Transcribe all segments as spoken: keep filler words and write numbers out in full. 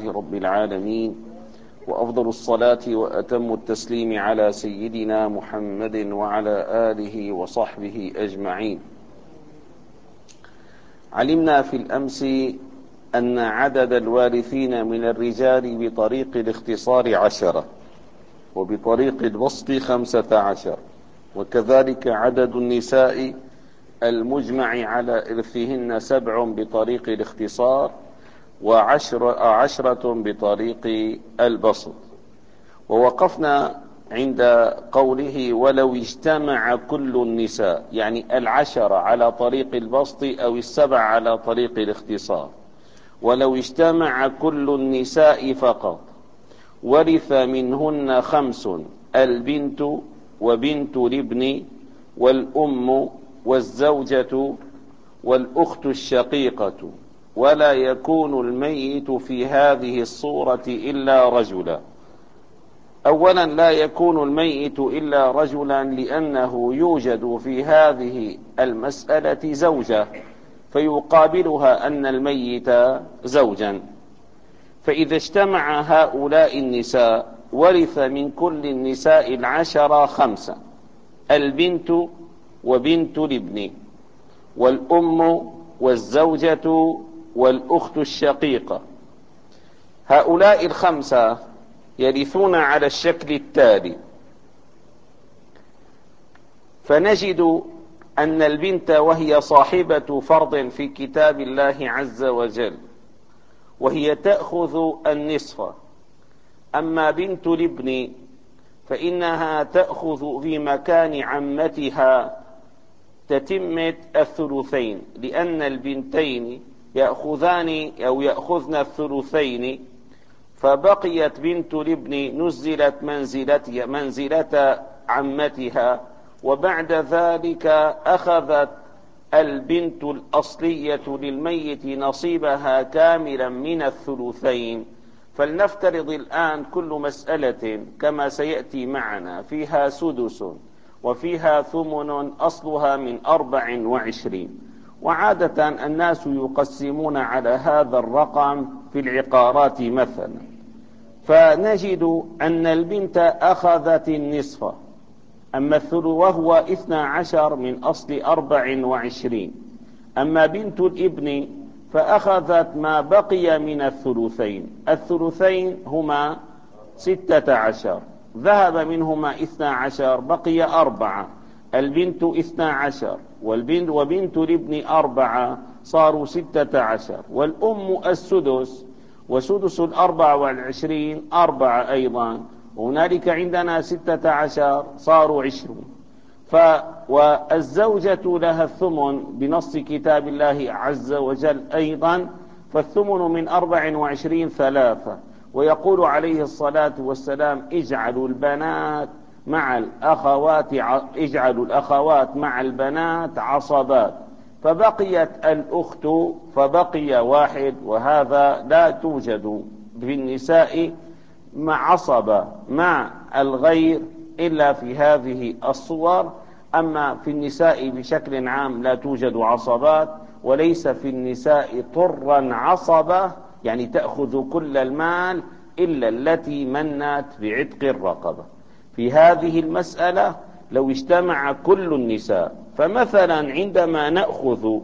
لله رب العالمين، وأفضل الصلاة وأتم التسليم على سيدنا محمد وعلى آله وصحبه أجمعين. علمنا في الأمس أن عدد الوارثين من الرجال بطريق الاختصار عشرة، وبطريق البسط خمسة عشر، وكذلك عدد النساء المجمع على إرثهن سبع بطريق الاختصار، وعشر عشرة بطريق البسط. ووقفنا عند قوله ولو اجتمع كل النساء، يعني العشرة على طريق البسط أو السبع على طريق الاختصار. ولو اجتمع كل النساء فقط ورث منهن خمس: البنت وبنت الابن والأم والزوجة والأخت الشقيقة، ولا يكون الميت في هذه الصورة إلا رجلا. أولا، لا يكون الميت إلا رجلا لأنه يوجد في هذه المسألة زوجة، فيقابلها أن الميت زوجا. فإذا اجتمع هؤلاء النساء ورث من كل النساء العشرة خمسة: البنت وبنت الابن والأم والزوجة والأخت الشقيقة. هؤلاء الخمسة يرثون على الشكل التالي: فنجد أن البنت وهي صاحبة فرض في كتاب الله عز وجل وهي تأخذ النصف. أما بنت الابن فإنها تأخذ في مكان عمتها تتمة الثلثين، لأن البنتين يأخذان أو يأخذن الثلثين، فبقيت بنت الابن نزلت منزلة, منزلة عمتها، وبعد ذلك أخذت البنت الأصلية للميت نصيبها كاملا من الثلثين. فلنفترض الآن كل مسألة كما سيأتي معنا فيها سدس وفيها ثمن أصلها من أربع وعشرين، وعادة الناس يقسمون على هذا الرقم في العقارات مثلا. فنجد أن البنت أخذت النصف، أما الثلث وهو اثنى عشر من أصل أربع وعشرين. أما بنت الابن فأخذت ما بقي من الثلثين، الثلثين هما ستة عشر، ذهب منهما اثنى عشر، بقي أربعة. البنت اثنى عشر والبنت وبنت الابن أربعة، صاروا ستة عشر. والأم السدس، وسدس الأربع والعشرين أربعة أيضا، وهنالك عندنا ستة عشر، صاروا عشرون. ف والزوجة لها الثمن بنص كتاب الله عز وجل أيضا، فالثمن من أربع وعشرين ثلاثة. ويقول عليه الصلاة والسلام: اجعلوا البنات مع الأخوات اجعلوا الأخوات مع البنات عصبات. فبقيت الأخت، فبقي واحد، وهذا لا توجد في النساء مع عصبة مع الغير إلا في هذه الصور. أما في النساء بشكل عام لا توجد عصبات، وليس في النساء طرا عصبة يعني تأخذ كل المال إلا التي منت بعتق الرقبة. في هذه المسألة لو اجتمع كل النساء، فمثلا عندما نأخذ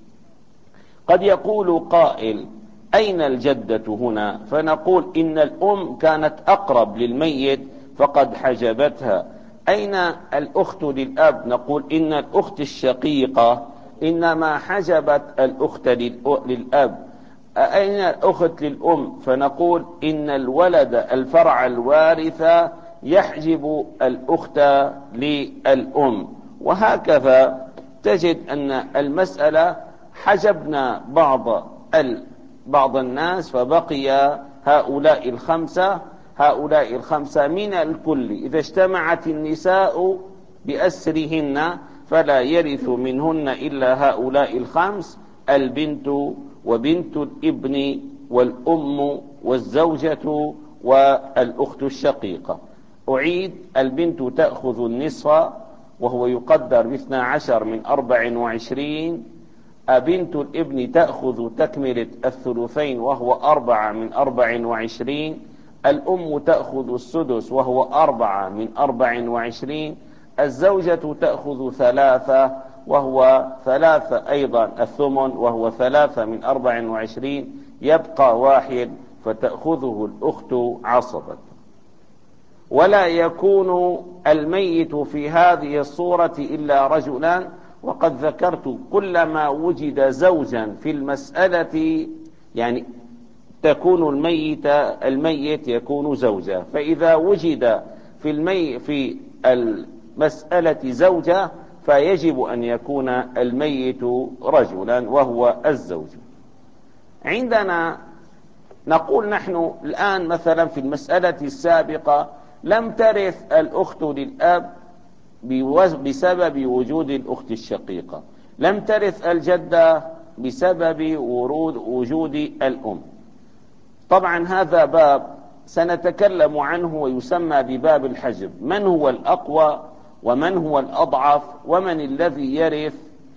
قد يقول قائل: أين الجدة هنا؟ فنقول إن الأم كانت أقرب للميت فقد حجبتها. أين الأخت للأب؟ نقول إن الأخت الشقيقة إنما حجبت الأخت للأب. أين الأخت للأم؟ فنقول إن الولد الفرع الوارث يحجب الأخت للأم. وهكذا تجد أن المسألة حجبنا بعض بعض الناس فبقي هؤلاء الخمسة هؤلاء الخمسة من الكل. إذا اجتمعت النساء بأسرهن فلا يرث منهن إلا هؤلاء الخمس: البنت وبنت الابن والأم والزوجة والأخت الشقيقة. أعيد: البنت تأخذ النصف وهو يقدر باثنى عشر من أربع وعشرين. أبنت الابن تأخذ تكملة الثلثين وهو أربعة من أربع وعشرين، الأم تأخذ السدس وهو أربعة من أربع وعشرين، الزوجة تأخذ ثلاثة وهو ثلاثة أيضا الثمن وهو ثلاثة من أربع وعشرين، يبقى واحد فتأخذه الأخت عصبة. ولا يكون الميت في هذه الصورة إلا رجلا، وقد ذكرت كلما وجد زوجا في المسألة يعني تكون الميت الميت يكون زوجة، فإذا وجد في المي في المسألة زوجة فيجب أن يكون الميت رجلا وهو الزوج. عندنا نقول نحن الآن مثلا في المسألة السابقة لم ترث الأخت للأب بسبب وجود الأخت الشقيقة، لم ترث الجدة بسبب ورود وجود الأم. طبعا هذا باب سنتكلم عنه ويسمى بباب الحجب، من هو الأقوى ومن هو الأضعف ومن الذي يرث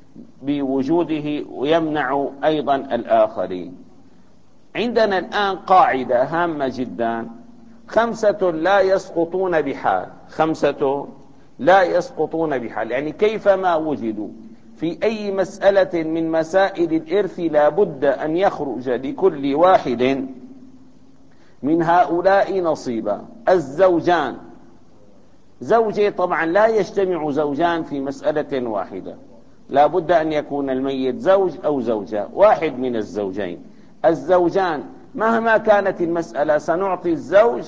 بوجوده ويمنع أيضا الآخرين. عندنا الآن قاعدة هامة جدا: خمسة لا يسقطون بحال، خمسة لا يسقطون بحال، يعني كيفما وجدوا في أي مسألة من مسائل الإرث لا بد أن يخرج لكل واحد من هؤلاء نصيبا. الزوجان، زوجي طبعا لا يجتمع زوجان في مسألة واحدة، لا بد أن يكون الميت زوج أو زوجة، واحد من الزوجين. الزوجان مهما كانت المسألة سنعطي الزوج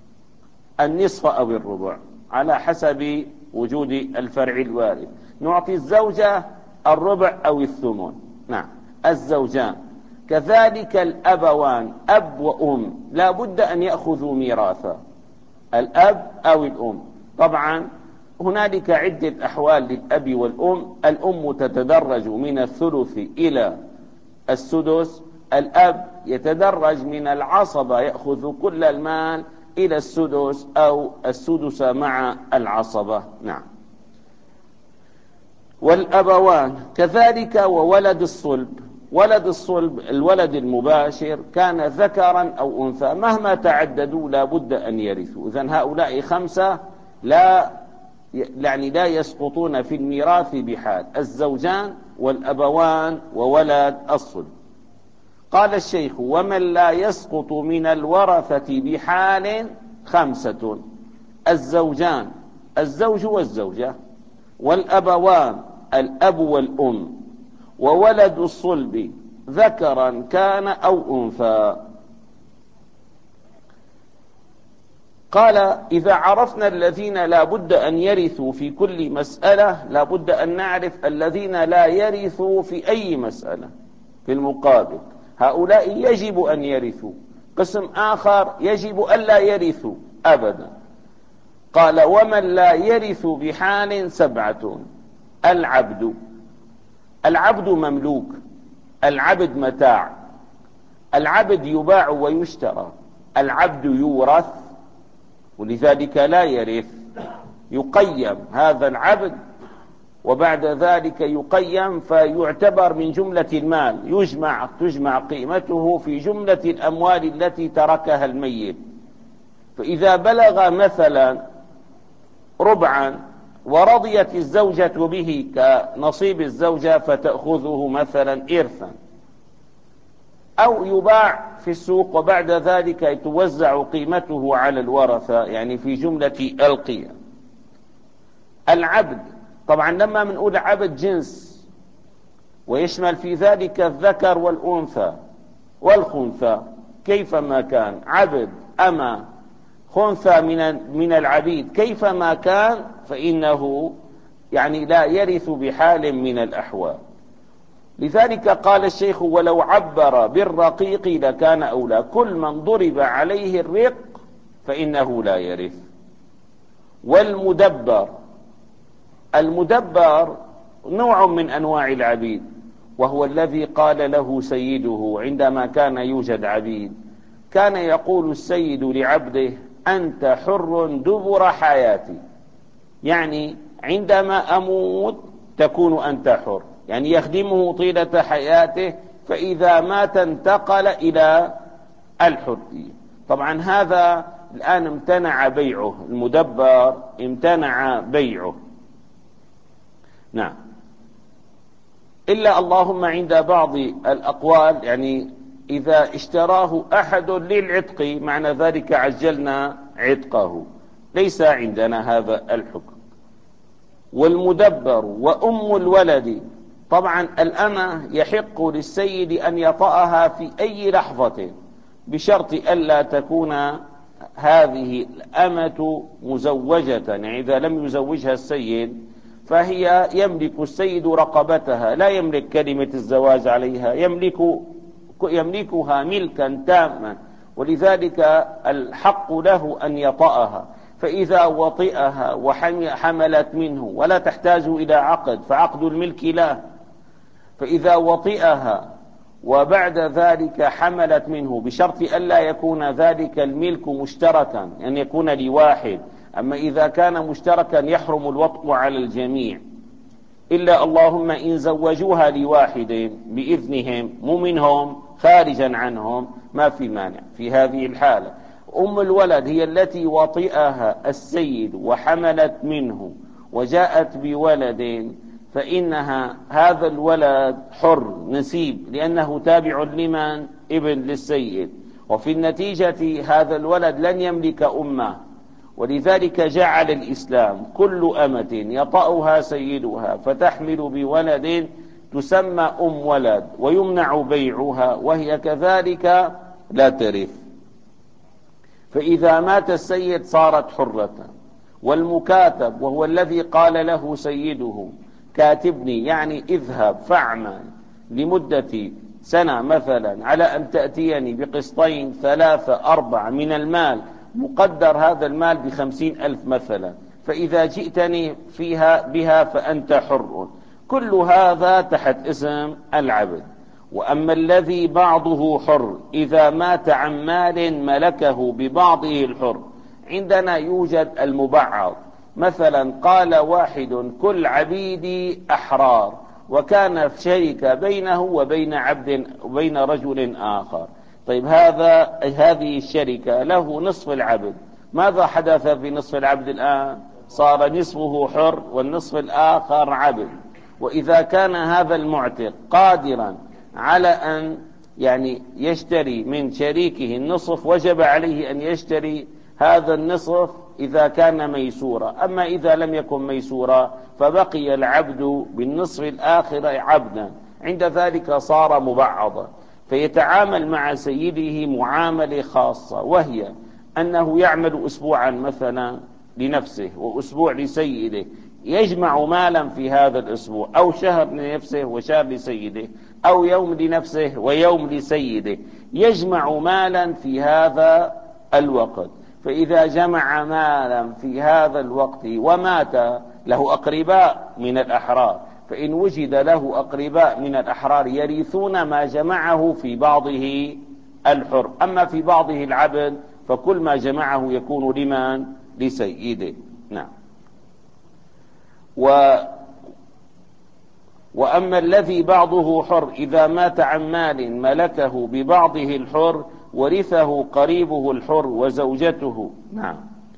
النصف أو الربع على حسب وجود الفرع الوارث، نعطي الزوجة الربع أو الثمن. نعم الزوجان. كذلك الأبوان، أب وأم لا بد أن يأخذوا ميراثا، الأب أو الأم. طبعا هنالك عدة أحوال للأب والأم، الأم تتدرج من الثلث إلى السدس، الأب يتدرج من العصبة يأخذ كل المال إلى السدس أو السدس مع العصبة. نعم. والأبوان كذلك وولد الصلب، ولد الصلب الولد المباشر كان ذكرا أو أنثى مهما تعددوا لا بد أن يرثوا. إذن هؤلاء خمسة لا يعني لا يسقطون في الميراث بحال: الزوجان والأبوان وولد الصلب. قال الشيخ: ومن لا يسقط من الورثة بحال خمسة: الزوجان الزوج والزوجة، والأبوان الأب والأم، وولد الصلب ذكرا كان أو أنثى. قال: إذا عرفنا الذين لا بد أن يرثوا في كل مسألة لا بد أن نعرف الذين لا يرثوا في أي مسألة. في المقابل هؤلاء يجب أن يرثوا، قسم آخر يجب ألا يرثوا أبدا. قال: ومن لا يرث بحال سبعة: العبد، العبد مملوك، العبد متاع، العبد يباع ويشترى، العبد يورث ولذلك لا يرث، يقيم هذا العبد وبعد ذلك يقيم فيعتبر من جملة المال، يجمع تجمع قيمته في جملة الأموال التي تركها الميت. فإذا بلغ مثلا ربعا ورضيت الزوجة به كنصيب الزوجة فتأخذه مثلا إرثا، أو يباع في السوق وبعد ذلك توزع قيمته على الورثة يعني في جملة القيم. العبد طبعا لما منقول عبد جنس ويشمل في ذلك الذكر والأنثى والخنثى كيفما كان، عبد أما خنثى من من العبيد كيفما كان فإنه يعني لا يرث بحال من الأحوال. لذلك قال الشيخ: ولو عبر بالرقيق لكان أولى، كل من ضرب عليه الرق فإنه لا يرث. والمدبر، المدبر نوع من أنواع العبيد، وهو الذي قال له سيده عندما كان يوجد عبيد، كان يقول السيد لعبده: أنت حر دبر حياتي، يعني عندما أموت تكون أنت حر، يعني يخدمه طيلة حياته، فإذا مات انتقل إلى الحرية. طبعا هذا الآن امتنع بيعه، المدبر امتنع بيعه. نعم، إلا اللهم عند بعض الأقوال، يعني إذا اشتراه أحد للعتق معنى ذلك عجلنا عتقه، ليس عندنا هذا الحكم. والمدبر وأم الولد، طبعا الأمة يحق للسيد أن يطأها في أي لحظة بشرط ألا تكون هذه الأمة مزوجة، يعني إذا لم يزوجها السيد فهي يملك السيد رقبتها، لا يملك كلمة الزواج عليها، يملك يملكها ملكا تاما، ولذلك الحق له أن يطأها. فإذا وطئها وحملت منه ولا تحتاج إلى عقد، فعقد الملك له، فإذا وطئها وبعد ذلك حملت منه بشرط ألا يكون ذلك الملك مشتركا، أن يكون لواحد. أما إذا كان مشتركا يحرم الوطء على الجميع، إلا اللهم إن زوجوها لواحد بإذنهم، مو منهم خارجا عنهم، ما في مانع في هذه الحالة. أم الولد هي التي وطئها السيد وحملت منه وجاءت بولد، فإنها هذا الولد حر نسيب، لأنه تابع لمن؟ ابن للسيد، وفي النتيجة هذا الولد لن يملك أمه. ولذلك جعل الإسلام كل أمة يطأها سيدها فتحمل بولد تسمى أم ولد، ويمنع بيعها، وهي كذلك لا ترث. فإذا مات السيد صارت حرة. والمكاتب وهو الذي قال له سيده كاتبني، يعني اذهب فاعمل لمدة سنة مثلا على أن تأتيني بقسطين ثلاثة أربعة من المال، مقدر هذا المال بخمسين ألف مثلا، فإذا جئتني فيها بها فأنت حر. كل هذا تحت اسم العبد. وأما الذي بعضه حر إذا مات عن مال ملكه ببعضه الحر، عندنا يوجد المبعض. مثلا قال واحد كل عبيدي أحرار، وكان شركة بينه وبين عبد وبين رجل آخر. طيب هذا هذه الشركة له نصف العبد، ماذا حدث في نصف العبد الآن؟ صار نصفه حر والنصف الآخر عبد. وإذا كان هذا المعتق قادرا على أن يعني يشتري من شريكه النصف، وجب عليه أن يشتري هذا النصف إذا كان ميسورا. أما إذا لم يكن ميسورا فبقي العبد بالنصف الآخر عبدا، عند ذلك صار مبعضا. فيتعامل مع سيده معاملة خاصة، وهي أنه يعمل أسبوعا مثلا لنفسه وأسبوع لسيده، يجمع مالا في هذا الأسبوع، أو شهر لنفسه وشهر لسيده، أو يوم لنفسه ويوم لسيده، يجمع مالا في هذا الوقت. فإذا جمع مالا في هذا الوقت ومات، له أقرباء من الأحرار، فإن وجد له أقرباء من الأحرار يرثون ما جمعه في بعضه الحر. أما في بعضه العبد فكل ما جمعه يكون لمن؟ لسيده. نعم. و وأما الذي بعضه حر إذا مات عن مال ملكه ببعضه الحر ورثه قريبه الحر وزوجته. نعم.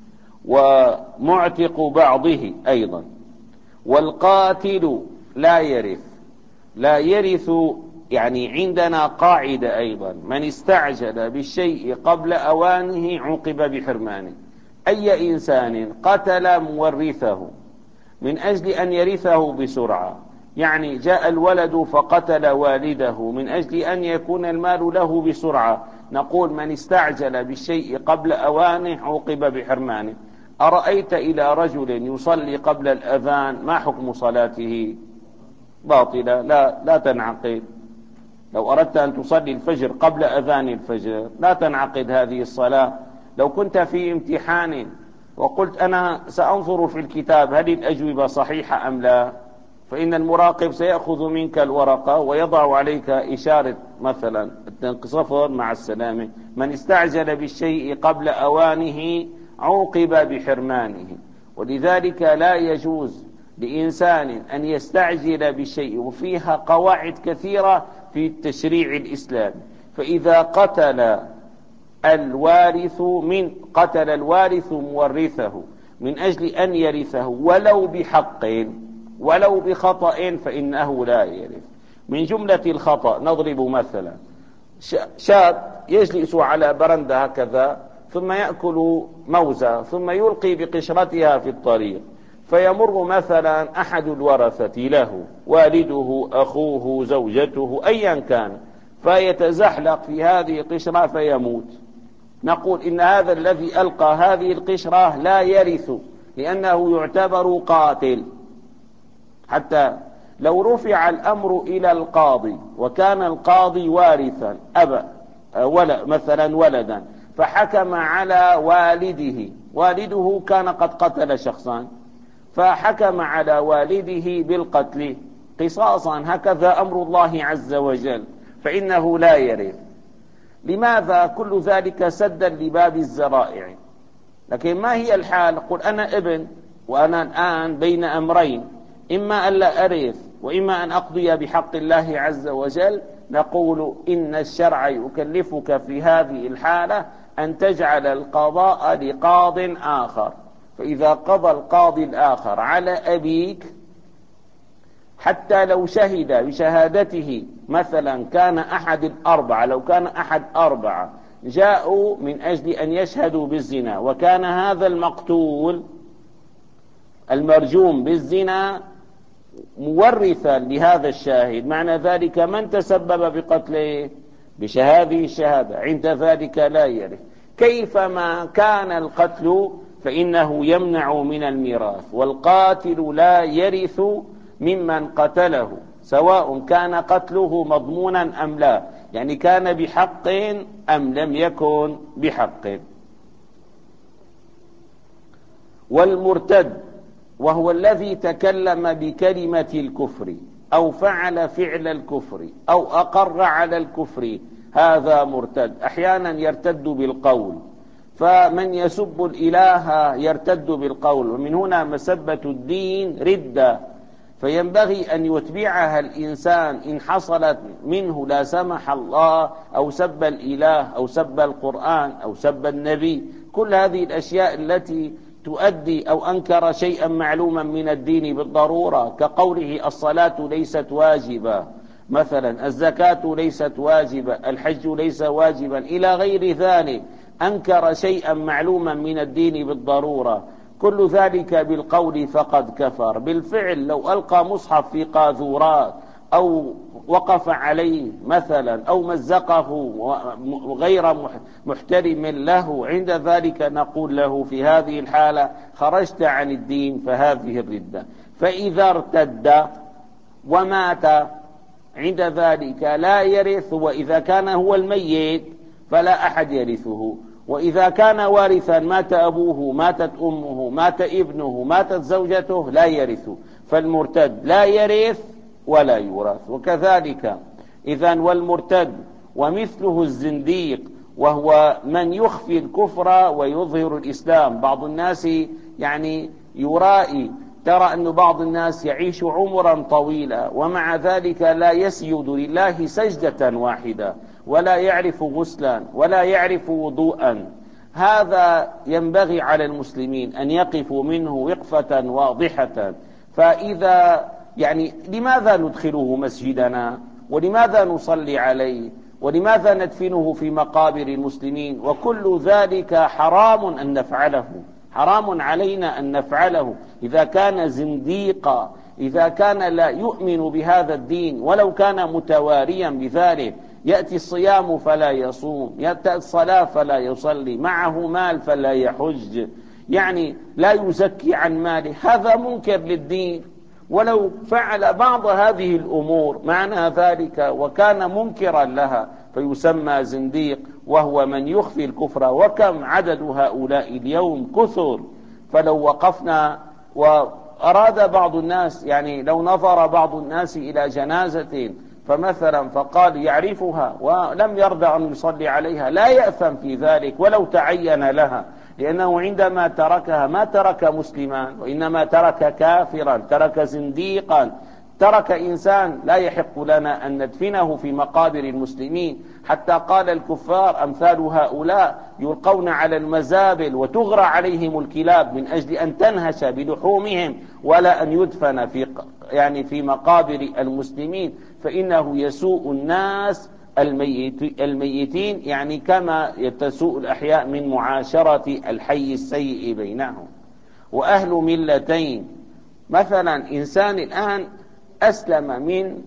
ومعتق بعضه أيضا. والقاتل لا يرث. لا يرث يعني عندنا قاعدة أيضا: من استعجل بالشيء قبل أوانه عوقب بحرمانه. أي إنسان قتل مورثه من أجل أن يرثه بسرعة، يعني جاء الولد فقتل والده من أجل أن يكون المال له بسرعة، نقول من استعجل بالشيء قبل أوانه عوقب بحرمانه. أرأيت إلى رجل يصلي قبل الأذان، ما حكم صلاته؟ باطلة، لا لا تنعقد. لو أردت أن تصلي الفجر قبل أذان الفجر لا تنعقد هذه الصلاة. لو كنت في امتحان وقلت أنا سأنظر في الكتاب هل الأجوبة صحيحة أم لا، فإن المراقب سيأخذ منك الورقة ويضع عليك إشارة مثلا صفر مع السلامة. من استعجل بالشيء قبل أوانه عوقب بحرمانه. ولذلك لا يجوز لإنسان أن يستعجل بشيء وفيها قواعد كثيرة في التشريع الإسلامي. فإذا قتل الوارث من قتل الوارث مورثه من أجل أن يرثه ولو بحق ولو بخطأ فإنه لا يرث. من جملة الخطأ نضرب مثلا: شاب يجلس على برندة هكذا ثم يأكل موزة ثم يلقي بقشرتها في الطريق، فيمر مثلا أحد الورثة له، والده، أخوه، زوجته، أيا كان، فيتزحلق في هذه القشرة فيموت. نقول إن هذا الذي ألقى هذه القشرة لا يرث لأنه يعتبر قاتل. حتى لو رفع الأمر إلى القاضي وكان القاضي وارثا أبا ولا مثلا ولدا، فحكم على والده، والده كان قد قتل شخصا، فحكم على والده بالقتل قصاصا، هكذا أمر الله عز وجل، فإنه لا يرث. لماذا؟ كل ذلك سدا لباب الذرائع. لكن ما هي الحال؟ قل أنا ابن وأنا الآن بين أمرين، إما أن لا أرث وإما أن أقضي بحق الله عز وجل. نقول إن الشرع يكلفك في هذه الحالة أن تجعل القضاء لقاض آخر. فإذا قضى القاضي الآخر على أبيك حتى لو شهد بشهادته، مثلا كان أحد الأربعة، لو كان أحد أربعة جاءوا من أجل أن يشهدوا بالزنا، وكان هذا المقتول المرجوم بالزنا مورثا لهذا الشاهد، معنى ذلك من تسبب بقتله بهذه الشهادة عند ذلك لا يرث. كيفما كان القتل فإنه يمنع من الميراث، والقاتل لا يرث ممن قتله، سواء كان قتله مضمونا أم لا، يعني كان بحق أم لم يكن بحق. والمرتد وهو الذي تكلم بكلمة الكفر أو فعل فعل الكفر أو أقر على الكفر، هذا مرتد. أحيانا يرتد بالقول، فمن يسب الإله يرتد بالقول، ومن هنا مسبة الدين ردة، فينبغي أن يتبعها الإنسان إن حصلت منه لا سمح الله أو سب الإله أو سب القرآن أو سب النبي. كل هذه الأشياء التي تؤدي أو أنكر شيئا معلوما من الدين بالضرورة، كقوله الصلاة ليست واجبة مثلا، الزكاة ليست واجبة، الحج ليس واجبا، إلى غير ذلك، أنكر شيئا معلوما من الدين بالضرورة، كل ذلك بالقول فقد كفر. بالفعل لو ألقى مصحف في قاذورات أو وقف عليه مثلا أو مزقه غير محترم له، عند ذلك نقول له في هذه الحالة خرجت عن الدين، فهذه الردة. فإذا ارتد ومات عند ذلك لا يرث، وإذا كان هو الميت فلا أحد يرثه، وإذا كان وارثا مات أبوه، ماتت أمه، مات ابنه، ماتت زوجته، لا يرث. فالمرتد لا يرث ولا يورث. وكذلك إذن والمرتد ومثله الزنديق، وهو من يخفي الكفر ويظهر الإسلام. بعض الناس يعني يرائي، ترى أن بعض الناس يعيش عمرا طويلا ومع ذلك لا يسجد لله سجدة واحدة، ولا يعرف غسلا، ولا يعرف وضوءا. هذا ينبغي على المسلمين أن يقفوا منه وقفة واضحة. فإذا يعني لماذا ندخله مسجدنا؟ ولماذا نصلي عليه؟ ولماذا ندفنه في مقابر المسلمين؟ وكل ذلك حرام أن نفعله، حرام علينا أن نفعله. إذا كان زنديقا، إذا كان لا يؤمن بهذا الدين ولو كان متواريا بذلك، يأتي الصيام فلا يصوم، يأتي الصلاة فلا يصلي، معه مال فلا يحج، يعني لا يزكي عن ماله، هذا منكر للدين. ولو فعل بعض هذه الأمور معنى ذلك وكان منكرا لها فيسمى زنديق، وهو من يخفي الكفر. وكم عدد هؤلاء اليوم كثر. فلو وقفنا وأراد بعض الناس، يعني لو نظر بعض الناس إلى جنازة فمثلا فقال يعرفها ولم يرضى أن يصلي عليها، لا يأثم في ذلك ولو تعين لها، لأنه عندما تركها ما ترك مسلما، وإنما ترك كافرا، ترك زنديقا، ترك إنسان لا يحق لنا أن ندفنه في مقابر المسلمين. حتى قال الكفار أمثال هؤلاء يلقون على المزابل وتغرى عليهم الكلاب من أجل أن تنهش بلحومهم ولا أن يدفن في يعني في مقابر المسلمين، فإنه يسوء الناس الميت الميتين، يعني كما يتسوء الأحياء من معاشرة الحي السيء بينهم. وأهل ملتين، مثلا إنسان الآن أسلم من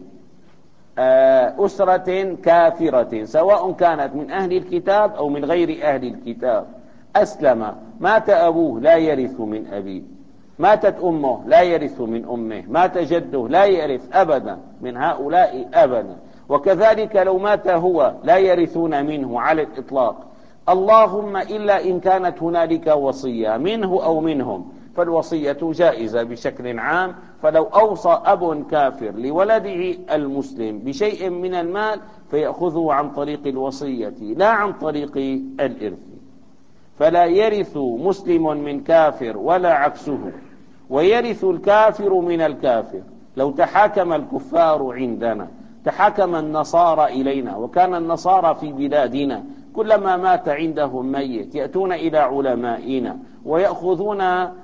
أسرة كافرة، سواء كانت من أهل الكتاب أو من غير أهل الكتاب، أسلم، مات أبوه لا يرث من أبيه، ماتت أمه لا يرث من أمه، مات جده لا يرث أبدا من هؤلاء أبدا. وكذلك لو مات هو لا يرثون منه على الإطلاق، اللهم إلا إن كانت هنالك وصية منه أو منهم، فالوصية جائزة بشكل عام. فلو أوصى أب كافر لولده المسلم بشيء من المال فيأخذه عن طريق الوصية لا عن طريق الإرث، فلا يرث مسلم من كافر ولا عكسه، ويرث الكافر من الكافر. لو تحاكم الكفار عندنا، تحاكم النصارى إلينا، وكان النصارى في بلادنا كلما مات عندهم ميت يأتون إلى علمائنا ويأخذون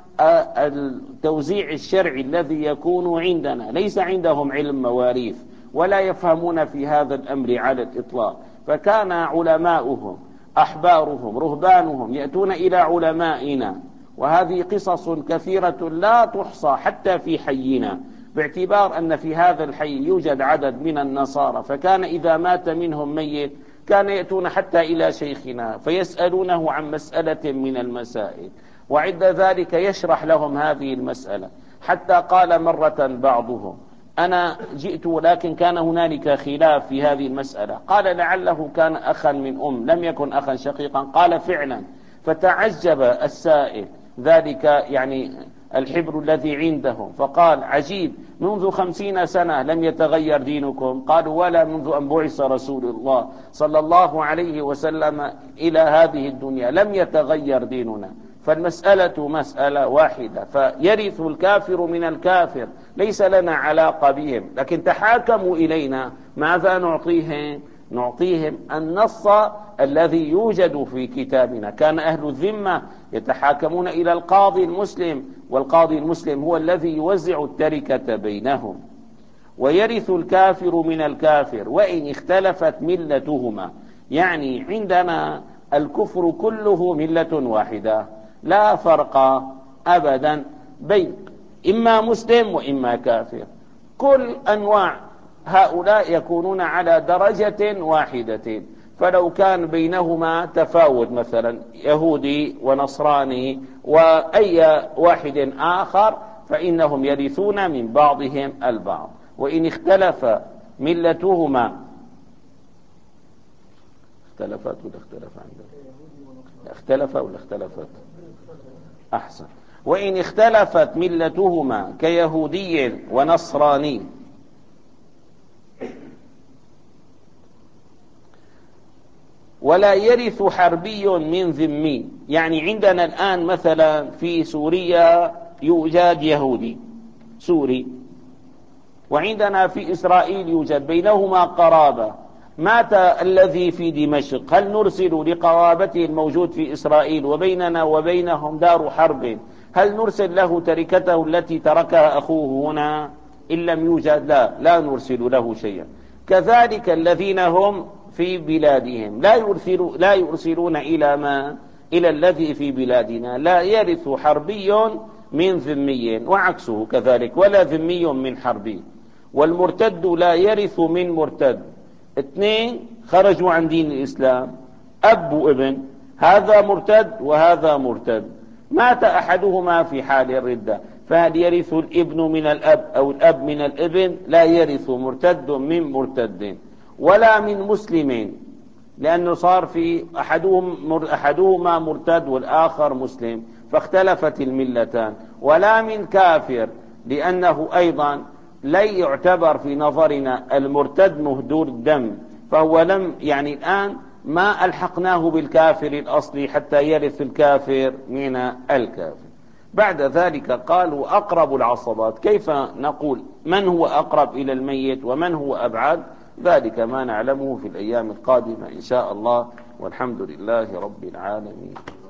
التوزيع الشرعي الذي يكون عندنا، ليس عندهم علم مواريث ولا يفهمون في هذا الأمر على الإطلاق. فكان علماؤهم أحبارهم رهبانهم يأتون إلى علمائنا، وهذه قصص كثيرة لا تحصى حتى في حينا، باعتبار أن في هذا الحي يوجد عدد من النصارى، فكان إذا مات منهم ميت كان يأتون حتى إلى شيخنا فيسألونه عن مسألة من المسائل، وعند ذلك يشرح لهم هذه المسألة. حتى قال مرة بعضهم أنا جئت ولكن كان هنالك خلاف في هذه المسألة، قال لعله كان أخا من أم لم يكن أخا شقيقا، قال فعلا. فتعجب السائل ذلك يعني الحبر الذي عندهم، فقال عجيب، منذ خمسين سنة لم يتغير دينكم؟ قالوا ولا منذ أن بعث رسول الله صلى الله عليه وسلم إلى هذه الدنيا لم يتغير ديننا. فالمسألة مسألة واحدة، فيرث الكافر من الكافر، ليس لنا علاقة بهم، لكن تحاكموا إلينا، ماذا نعطيهم؟ نعطيهم النص الذي يوجد في كتابنا. كان أهل الذمة يتحاكمون إلى القاضي المسلم، والقاضي المسلم هو الذي يوزع التركة بينهم. ويرث الكافر من الكافر وإن اختلفت ملتهما، يعني عندنا الكفر كله ملة واحدة، لا فرق أبدا بين إما مسلم وإما كافر، كل أنواع هؤلاء يكونون على درجة واحدة. فلو كان بينهما تفاوت، مثلا يهودي ونصراني وأي واحد آخر، فإنهم يرثون من بعضهم البعض. وإن اختلف ملتهما، اختلفت ولا اختلف عندهم؟ اختلف ولا اختلفت؟ أحسن. وإن اختلفت ملتهما كيهودي ونصراني، ولا يرث حربي من ذمي. يعني عندنا الآن مثلا في سوريا يوجد يهودي سوري، وعندنا في إسرائيل يوجد بينهما قرابة، مات الذي في دمشق، هل نرسل لقرابته الموجود في إسرائيل وبيننا وبينهم دار حرب، هل نرسل له تركته التي تركها أخوه هنا؟ إن لم يوجد لا لا نرسل له شيئا. كذلك الذين هم في بلادهم لا يرسلوا لا يرسلون إلى ما إلى الذي في بلادنا. لا يرث حربي من ذمي، وعكسه كذلك، ولا ذمي من حربي. والمرتد لا يرث من مرتد. اثنين خرجوا عن دين الإسلام، أب وابن، هذا مرتد وهذا مرتد، مات أحدهما في حال الردة، فهل يرث الابن من الأب أو الأب من الابن؟ لا يرث مرتد من مرتد، ولا من مسلم، لأنه صار في أحدهم أحدهما مرتد والآخر مسلم فاختلفت الملتان، ولا من كافر، لأنه أيضا لا يعتبر في نظرنا المرتد مهدور الدم، فهو لم يعني الآن ما ألحقناه بالكافر الأصلي حتى يرث الكافر من الكافر. بعد ذلك قال وأقرب العصبات، كيف نقول من هو أقرب إلى الميت ومن هو أبعد؟ ذلك ما نعلمه في الأيام القادمة إن شاء الله، والحمد لله رب العالمين.